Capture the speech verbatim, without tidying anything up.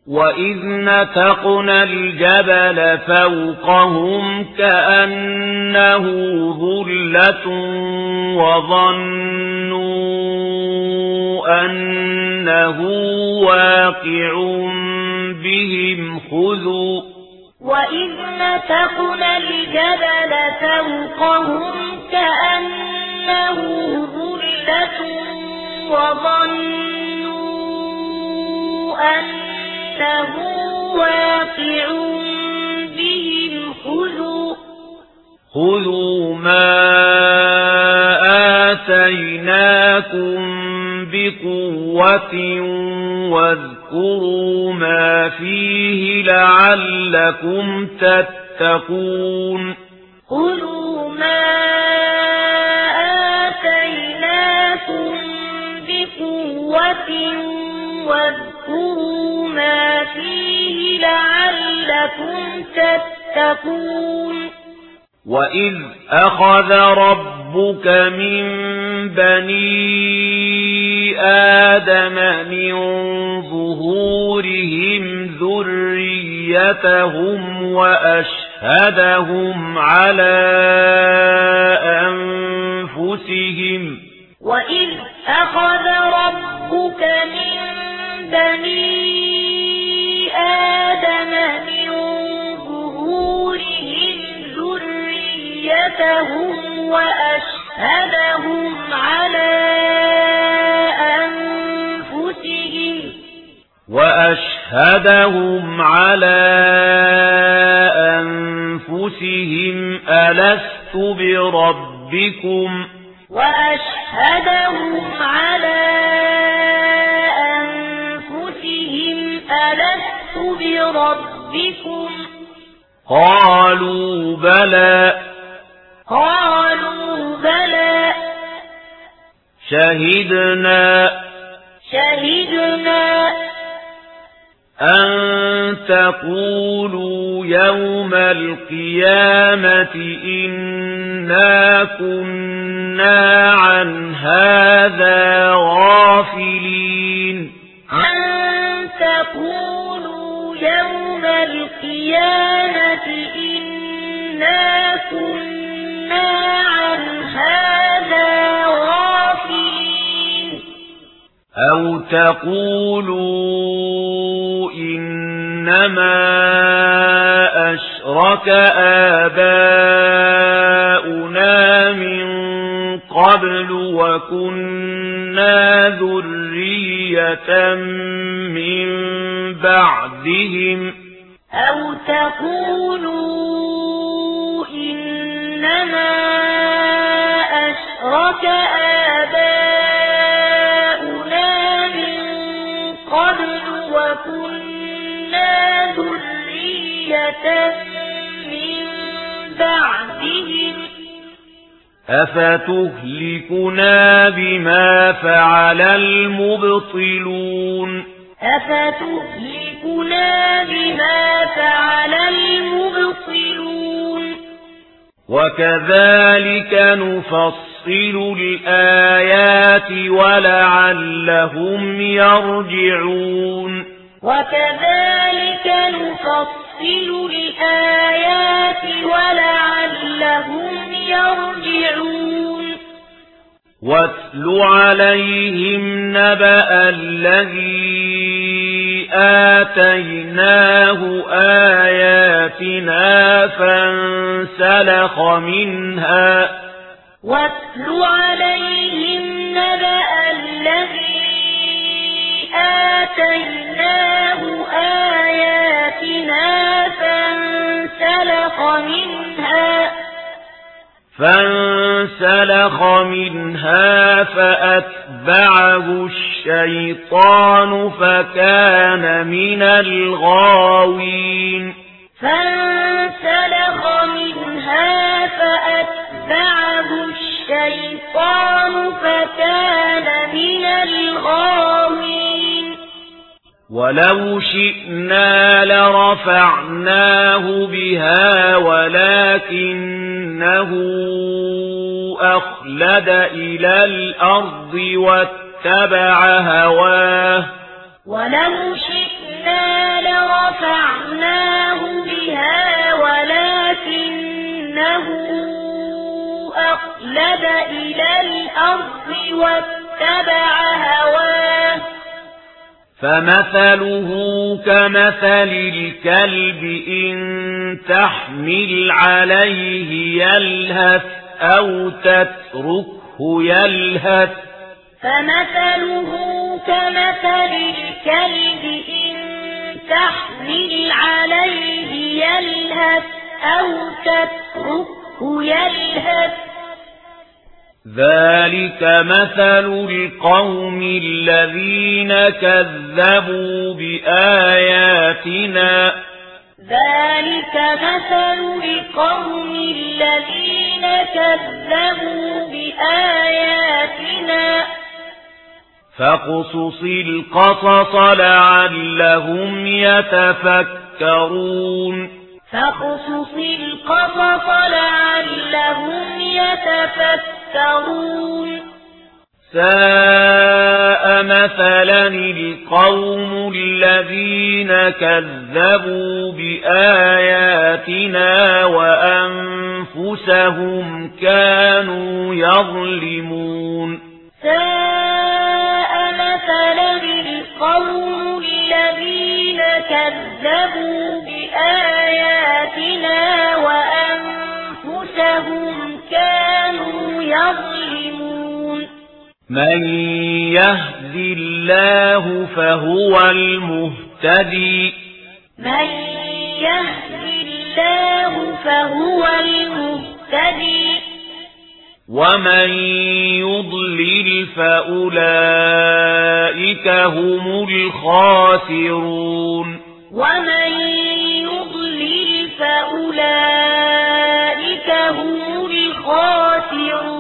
وَإِذْ نَتَقْنَا الْجَبَلَ فَوْقَهُمْ كَأَنَّهُ ظُلَّةٌ وَظَنُّوا أَنَّهُ واقع بِهِمْ خُذُوا وَإِذْ نَتَقْنَا الْجَبَلَ فَوْقَهُمْ كَأَنَّهُ ظُلَّةٌ وَظَنُّوا أَنَّهُ واقع بِهِمْ خُذُوا خُذُوا مَا آتَيْنَاكُمْ بِقُوَّةٍ وَاذْكُرُوا مَا فِيهِ لَعَلَّكُمْ تَتَّقُونَ خُذُوا مَا آتَيْنَاكُمْ بِقُوَّةٍ وَاذْكُرُوا مَا فِيهِ لَعَلَّكُمْ تَتَّقُونَ وَإِذْ أَخَذَ رَبُّكَ مِنْ بَنِي آدَمَ مِنْ ظُهُورِهِمْ ذُرِّيَّتَهُمْ وَأَشْهَدَهُمْ عَلَى أَنفُسِهِمْ وَإِذْ أَخَذَ رَبُّكَ مِنْ بَنِي آدَمَ مِنْ ظُهُورِهِمْ ذُرِّيَّتَهُمْ وَأَشْهَدَهُمْ عَلَى أَنفُسِهِمْ وَأَشْهَدَهُمْ عَلَى أَنفُسِهِمْ أَلَسْتُ بِرَبِّكُمْ وَأَشْهَدَهُمْ عَلَى أَنفُسِهِمْ أَلَسْتُ بِرَبِّكُمْ قَالُوا بَلَى قَالُوا بَلَى شَهِدْنَا شَهِدْنَا أَن تَقُولُوا يَوْمَ الْقِيَامَةِ إِنَّا كُنَّا عَنْ هَذَا غَافِلِينَ أَن تَقُولُوا يَوْمَ الْقِيَامَةِ إِنَّا كُنَّا عَنْ هَذَا غَافِلِينَ أَوْ تَقُولُوا إِنَّمَا أَشْرَكَ آبَاؤُنَا مِنْ قَبْلُ وَكُنَّا ذُرِّيَّةً مِنْ بَعْدِهِمْ أَوْ تَقُولُوا إِنَّمَا أَشْرَكَ آبَاؤُنَا مِنْ قَبْلُ وَكُنَّا ذُرِّيَّةً مِنْ بَعْدِهِمْ أَفَتُهْلِكُنَا بِمَا فَعَلَ الْمُبْطِلُونَ أَفَتُهْلِكُنَا بِمَا فَعَلَ الْمُبْطِلُونَ وَكَذَلِكَ نُفَصِّلُ الْآيَاتِ وَلَعَلَّهُمْ يَرْجِعُونَ وَكَذَلِكَ نُفَصِّلُ الْآيَاتِ وَلَعَلَّهُمْ يَرْجِعُونَ وَاتْلُ عَلَيْهِمْ نَبَأَ الَّذِي آتَيْنَاهُ آيَاتِنَا فَانسَلَخَ مِنْهَا وَاتْلُ عَلَيْهِمْ نَبَأَ الَّذِي آتَيْنَاهُ آيَاتِنَا فَانسَلَخَ مِنْهَا فانسلخ منها فأتبعه الشيطان فكان من الغاوين فانسلخ منها فأتبعه الشيطان فكان من الغاوين ولو شئنا لرفعناه بها ولكنه أخلد إلى الأرض واتبع هواه ولو شئنا الأرض واتبع هواه فمثله كمثل الكلب إن تحمل عليه يلهث أو تتركه يلهث فمثله كمثل الكلب إن تحمل عليه يلهث أو تتركه يلهث ذلك مثل القوم الذين كذبوا بآياتنا ذلك مثل القوم الذين كذبوا بآياتنا فاقصص القصص لعلهم يتفكرون فاقصص القصص لعلهم يتفكرون ساء مثلا القوم الذين كذبوا بآياتنا وأنفسهم كانوا يظلمون ساء مثلا القوم الذين كذبوا بآياتنا وأنفسهم كانوا يظلمون من يهد الله فهو المهتدي من يهد الله فهو المهتدي ومن يضلل فأولئك هم الخاسرون ومن يضلل فأولئك هم الخاسرون